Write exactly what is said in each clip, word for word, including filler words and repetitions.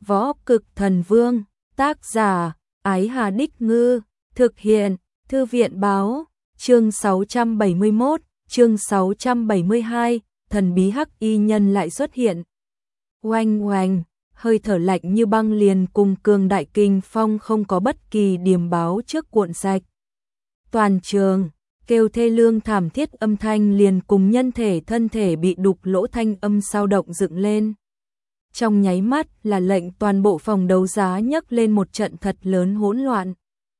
Võ Cực Thần Vương, tác giả, Ái Hà Đích Ngư, thực hiện, Thư viện báo, chương sáu trăm bảy mươi mốt, chương sáu trăm bảy mươi hai, thần bí hắc y nhân lại xuất hiện. Oanh oanh, hơi thở lạnh như băng liền cùng cường đại kinh phong không có bất kỳ điềm báo trước cuộn sạch. Toàn trường, kêu thê lương thảm thiết âm thanh liền cùng nhân thể thân thể bị đục lỗ thanh âm sao động dựng lên. Trong nháy mắt là lệnh toàn bộ phòng đấu giá nhấc lên một trận thật lớn hỗn loạn.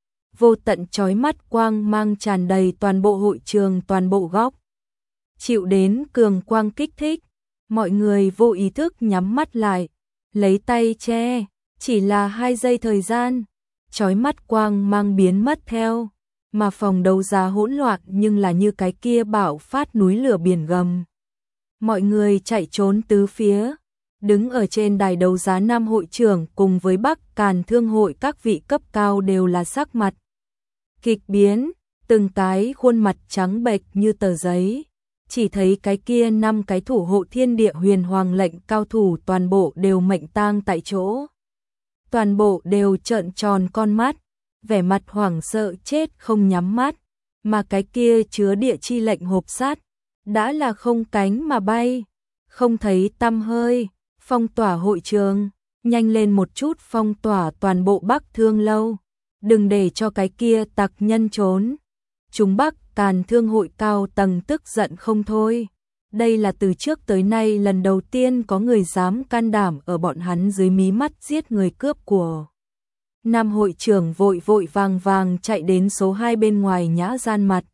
Vô tận chói mắt quang mang tràn đầy toàn bộ hội trường, toàn bộ góc. Chịu đến cường quang kích thích, mọi người vô ý thức nhắm mắt lại, lấy tay che, chỉ là hai giây thời gian, chói mắt quang mang biến mất theo, mà phòng đấu giá hỗn loạn nhưng là như cái kia bạo phát núi lửa biển gầm. Mọi người chạy trốn tứ phía. Đứng ở trên đài đấu giá Nam hội trưởng cùng với Bắc Càn Thương hội các vị cấp cao đều là sắc mặt kịch biến, từng cái khuôn mặt trắng bệch như tờ giấy. Chỉ thấy cái kia năm cái thủ hộ thiên địa huyền hoàng lệnh cao thủ toàn bộ đều mệnh tang tại chỗ. Toàn bộ đều trợn tròn con mắt, vẻ mặt hoảng sợ chết không nhắm mắt, mà cái kia chứa địa chi lệnh hộp sắt đã là không cánh mà bay, không thấy tăm hơi. Phong tỏa hội trường, nhanh lên một chút phong tỏa toàn bộ Bắc Thương lâu, đừng để cho cái kia tặc nhân trốn. Chúng Bắc Càn Thương hội cao tầng tức giận không thôi. Đây là từ trước tới nay lần đầu tiên có người dám can đảm ở bọn hắn dưới mí mắt giết người cướp của. Nam hội trưởng vội vội vàng vàng chạy đến số hai bên ngoài nhã gian mặt.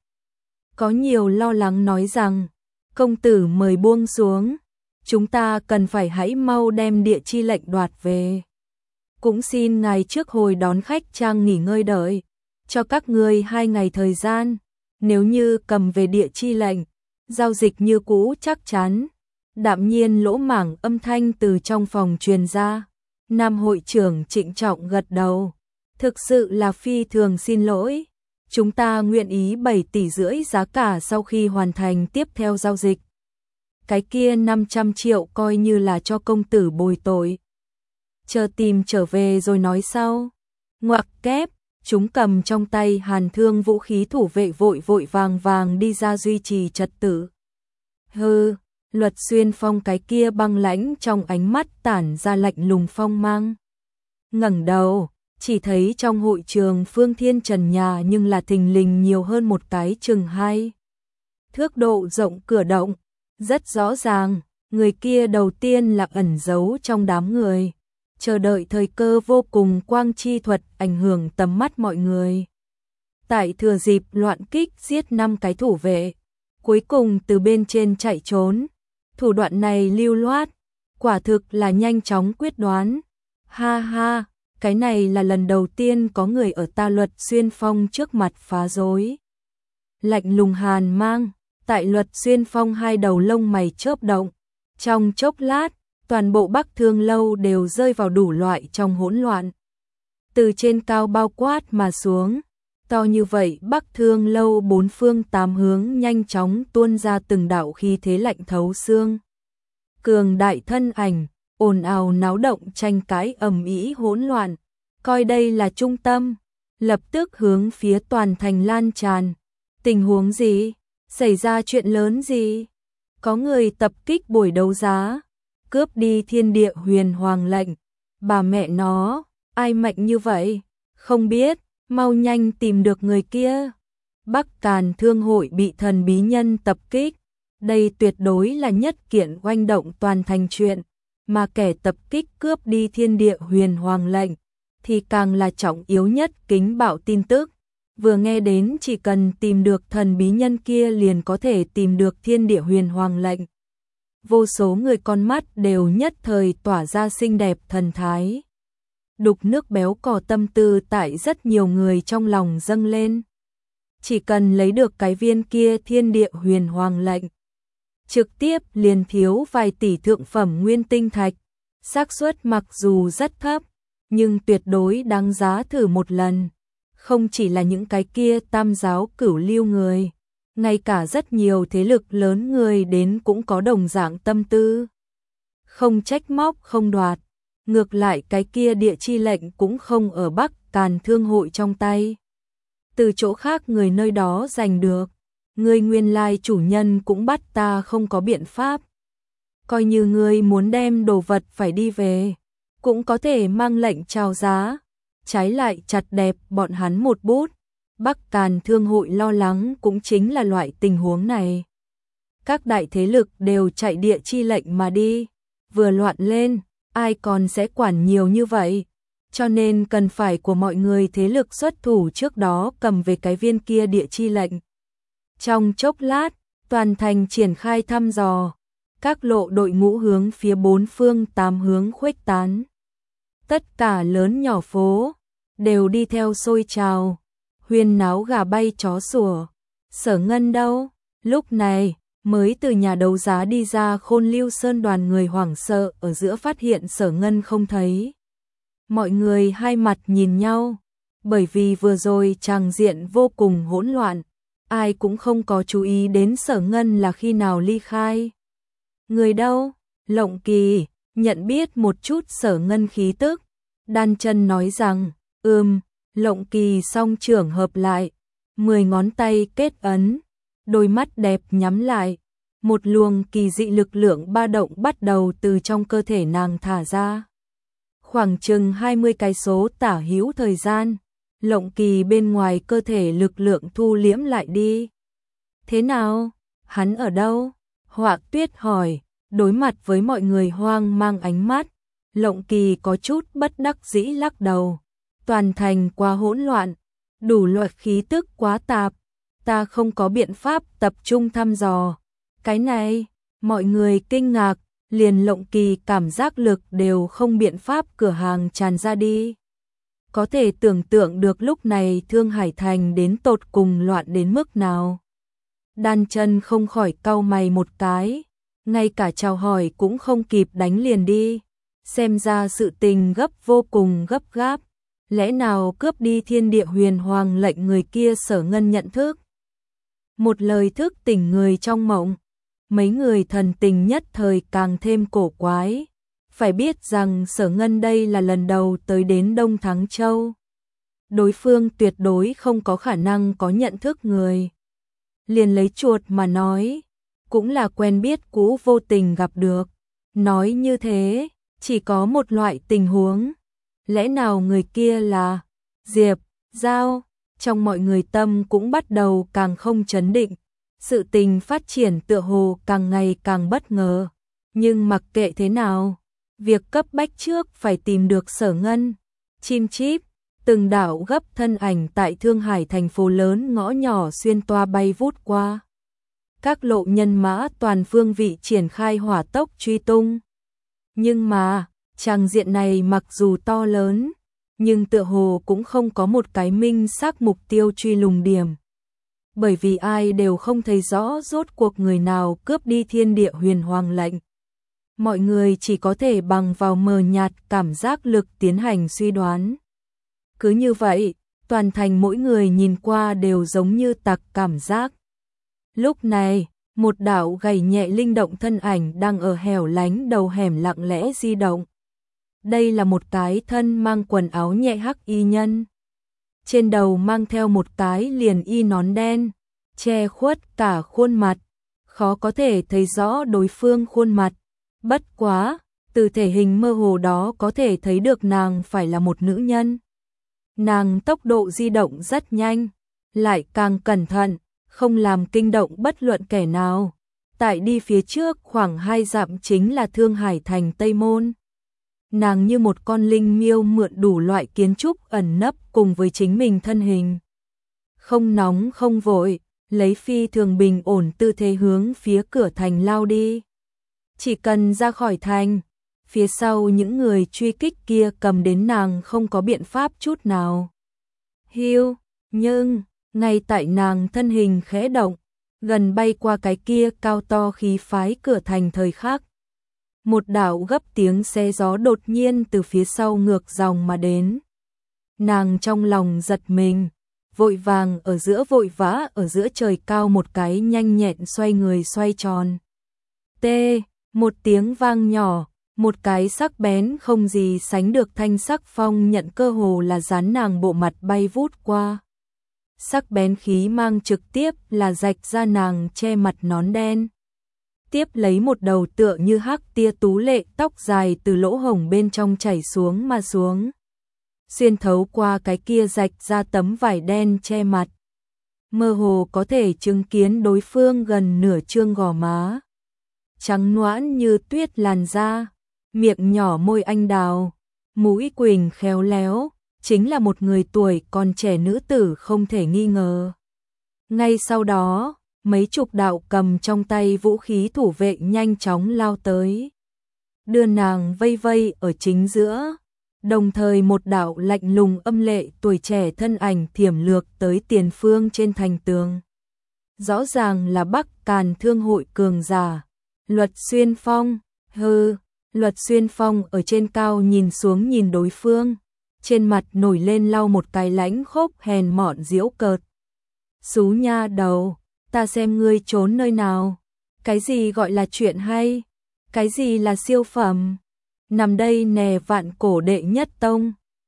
Có nhiều lo lắng nói rằng, công tử mời buông xuống. Chúng ta cần phải hãy mau đem địa chi lệnh đoạt về. Cũng xin ngài trước hồi đón khách trang nghỉ ngơi đợi, cho các ngươi hai ngày thời gian. Nếu như cầm về địa chi lệnh, giao dịch như cũ chắc chắn. Đạm nhiên lỗ mảng âm thanh từ trong phòng truyền ra. Nam hội trưởng trịnh trọng gật đầu. Thực sự là phi thường xin lỗi. Chúng ta nguyện ý bảy tỷ rưỡi giá cả sau khi hoàn thành tiếp theo giao dịch. Cái kia năm trăm triệu coi như là cho công tử bồi tội. Chờ tìm trở về rồi nói sau. Ngoặc kép, chúng cầm trong tay hàn thương vũ khí thủ vệ vội vội vàng vàng đi ra duy trì trật tự. Hừ, Luật Xuyên Phong cái kia băng lãnh trong ánh mắt tản ra lạnh lùng phong mang. Ngẩng đầu, chỉ thấy trong hội trường phương thiên trần nhà nhưng là thình lình nhiều hơn một cái chừng hai thước độ rộng cửa động. Rất rõ ràng, người kia đầu tiên là ẩn giấu trong đám người, chờ đợi thời cơ vô cùng quang chi thuật ảnh hưởng tầm mắt mọi người. Tại thừa dịp loạn kích giết năm cái thủ vệ, cuối cùng từ bên trên chạy trốn. Thủ đoạn này lưu loát, quả thực là nhanh chóng quyết đoán. Ha ha, cái này là lần đầu tiên có người ở ta Luật Xuyên Phong trước mặt phá rối. Lạnh lùng hàn mang. Tại Luật Xuyên Phong hai đầu lông mày chớp động, trong chốc lát, toàn bộ Bắc Thương lâu đều rơi vào đủ loại trong hỗn loạn. Từ trên cao bao quát mà xuống, to như vậy Bắc Thương lâu bốn phương tám hướng nhanh chóng tuôn ra từng đạo khí thế lạnh thấu xương. Cường đại thân ảnh, ồn ào náo động tranh cãi ầm ĩ hỗn loạn, coi đây là trung tâm, lập tức hướng phía toàn thành lan tràn. Tình huống gì? Xảy ra chuyện lớn gì? Có người tập kích buổi đấu giá, cướp đi thiên địa huyền hoàng lệnh. Bà mẹ nó, ai mạnh như vậy? Không biết, mau nhanh tìm được người kia. Bắc Càn Thương hội bị thần bí nhân tập kích. Đây tuyệt đối là nhất kiện oanh động toàn thành chuyện, mà kẻ tập kích cướp đi thiên địa huyền hoàng lệnh thì càng là trọng yếu nhất kính bạo tin tức. Vừa nghe đến chỉ cần tìm được thần bí nhân kia liền có thể tìm được thiên địa huyền hoàng lệnh. Vô số người con mắt đều nhất thời tỏa ra xinh đẹp thần thái. Đục nước béo cò tâm tư tại rất nhiều người trong lòng dâng lên. Chỉ cần lấy được cái viên kia thiên địa huyền hoàng lệnh, trực tiếp liền thiếu vài tỷ thượng phẩm nguyên tinh thạch. Xác suất mặc dù rất thấp, nhưng tuyệt đối đáng giá thử một lần. Không chỉ là những cái kia tam giáo cửu lưu người, ngay cả rất nhiều thế lực lớn người đến cũng có đồng dạng tâm tư. Không trách móc không đoạt, ngược lại cái kia địa chi lệnh cũng không ở Bắc Càn Thương hội trong tay. Từ chỗ khác người nơi đó giành được, ngươi nguyên lai chủ nhân cũng bắt ta không có biện pháp. Coi như ngươi muốn đem đồ vật phải đi về, cũng có thể mang lệnh chào giá, trái lại chặt đẹp bọn hắn một bút. Bắc Càn Thương hội lo lắng cũng chính là loại tình huống này. Các đại thế lực đều chạy địa chi lệnh mà đi, vừa loạn lên, ai còn sẽ quản nhiều như vậy, cho nên cần phải của mọi người thế lực xuất thủ trước đó cầm về cái viên kia địa chi lệnh. Trong chốc lát, toàn thành triển khai thăm dò, các lộ đội ngũ hướng phía bốn phương tám hướng khuếch tán. Tất cả lớn nhỏ phố đều đi theo sôi trào, huyên náo gà bay chó sủa. Sở Ngân đâu? Lúc này mới từ nhà đấu giá đi ra Khôn Lưu Sơn đoàn người hoảng sợ ở giữa phát hiện Sở Ngân không thấy. Mọi người hai mặt nhìn nhau, bởi vì vừa rồi tràng diện vô cùng hỗn loạn, ai cũng không có chú ý đến Sở Ngân là khi nào ly khai. Người đâu? Lộng Kỳ nhận biết một chút Sở Ngân khí tức, đan chân nói rằng, ừm, Lộng Kỳ song trưởng hợp lại, mười ngón tay kết ấn, đôi mắt đẹp nhắm lại, một luồng kỳ dị lực lượng ba động bắt đầu từ trong cơ thể nàng thả ra. Khoảng chừng hai mươi cái số tả hữu thời gian, Lộng Kỳ bên ngoài cơ thể lực lượng thu liễm lại đi. Thế nào? Hắn ở đâu? Họa Tuyết hỏi, đối mặt với mọi người hoang mang ánh mắt, Lộng Kỳ có chút bất đắc dĩ lắc đầu. Toàn thành quá hỗn loạn, đủ loại khí tức quá tạp, ta không có biện pháp tập trung thăm dò. Cái này, mọi người kinh ngạc, liền Lộng Kỳ cảm giác lực đều không biện pháp cửa hàng tràn ra đi. Có thể tưởng tượng được lúc này Thương Hải Thành đến tột cùng loạn đến mức nào. Đan chân không khỏi cau mày một cái, ngay cả chào hỏi cũng không kịp đánh liền đi. Xem ra sự tình gấp vô cùng gấp gáp. Lẽ nào cướp đi thiên địa huyền hoàng lệnh người kia Sở Ngân nhận thức. Một lời thức tỉnh người trong mộng. Mấy người thần tình nhất thời càng thêm cổ quái. Phải biết rằng Sở Ngân đây là lần đầu tới đến Đông Thắng Châu. Đối phương tuyệt đối không có khả năng có nhận thức người. Liền lấy chuột mà nói, cũng là quen biết cũ vô tình gặp được. Nói như thế, chỉ có một loại tình huống. Lẽ nào người kia là Diệp Giao? Trong mọi người tâm cũng bắt đầu càng không chấn định. Sự tình phát triển tựa hồ càng ngày càng bất ngờ. Nhưng mặc kệ thế nào, việc cấp bách trước phải tìm được Sở Ngân. Chim chíp, từng đạo gấp thân ảnh tại Thương Hải thành phố lớn ngõ nhỏ xuyên toa bay vút qua. Các lộ nhân mã toàn phương vị triển khai hỏa tốc truy tung. Nhưng mà, tràng diện này mặc dù to lớn, nhưng tựa hồ cũng không có một cái minh xác mục tiêu truy lùng điểm. Bởi vì ai đều không thấy rõ rốt cuộc người nào cướp đi thiên địa huyền hoàng lệnh. Mọi người chỉ có thể bằng vào mờ nhạt cảm giác lực tiến hành suy đoán. Cứ như vậy, toàn thành mỗi người nhìn qua đều giống như tặc cảm giác. Lúc này, một đạo gầy nhẹ linh động thân ảnh đang ở hẻo lánh đầu hẻm lặng lẽ di động. Đây là một cái thân mang quần áo nhẹ hắc y nhân. Trên đầu mang theo một cái liền y nón đen, che khuất cả khuôn mặt, khó có thể thấy rõ đối phương khuôn mặt. Bất quá, từ thể hình mơ hồ đó có thể thấy được nàng phải là một nữ nhân. Nàng tốc độ di động rất nhanh, lại càng cẩn thận, không làm kinh động bất luận kẻ nào. Tại đi phía trước khoảng hai dặm chính là Thương Hải thành Tây Môn. Nàng như một con linh miêu mượn đủ loại kiến trúc ẩn nấp cùng với chính mình thân hình. Không nóng không vội, lấy phi thường bình ổn tư thế hướng phía cửa thành lao đi. Chỉ cần ra khỏi thành, phía sau những người truy kích kia cầm đến nàng không có biện pháp chút nào. Hiu, nhưng, ngay tại nàng thân hình khẽ động, gần bay qua cái kia cao to khí phái cửa thành thời khắc. Một đạo gấp tiếng xe gió đột nhiên từ phía sau ngược dòng mà đến. Nàng trong lòng giật mình, vội vàng ở giữa vội vã ở giữa trời cao một cái nhanh nhẹn xoay người xoay tròn. Tê, một tiếng vang nhỏ, Một cái sắc bén không gì sánh được thanh sắc phong nhận cơ hồ là dán nàng bộ mặt bay vút qua. Sắc bén khí mang trực tiếp là rạch ra nàng che mặt nón đen. Tiếp lấy một đầu tựa như hắc tia tú lệ tóc dài từ lỗ hổng bên trong chảy xuống mà xuống. Xuyên thấu qua cái kia rạch ra tấm vải đen che mặt. Mơ hồ có thể chứng kiến đối phương gần nửa trương gò má. Trắng nõn như tuyết làn da, miệng nhỏ môi anh đào, mũi quỳnh khéo léo, chính là một người tuổi còn trẻ nữ tử không thể nghi ngờ. Ngay sau đó, mấy chục đạo cầm trong tay vũ khí thủ vệ nhanh chóng lao tới. Đưa nàng vây vây ở chính giữa, đồng thời một đạo lạnh lùng âm lệ tuổi trẻ thân ảnh thiểm lược tới tiền phương trên thành tường. Rõ ràng là Bắc Càn Thương hội cường giả, Luật Xuyên Phong, hừ, Luật Xuyên Phong ở trên cao nhìn xuống nhìn đối phương, trên mặt nổi lên lau một cái lãnh khốc hèn mọn giễu cợt. Xú nha đầu, ta xem ngươi trốn nơi nào, cái gì gọi là chuyện hay, cái gì là siêu phẩm, nằm đây nè vạn cổ đệ nhất tông,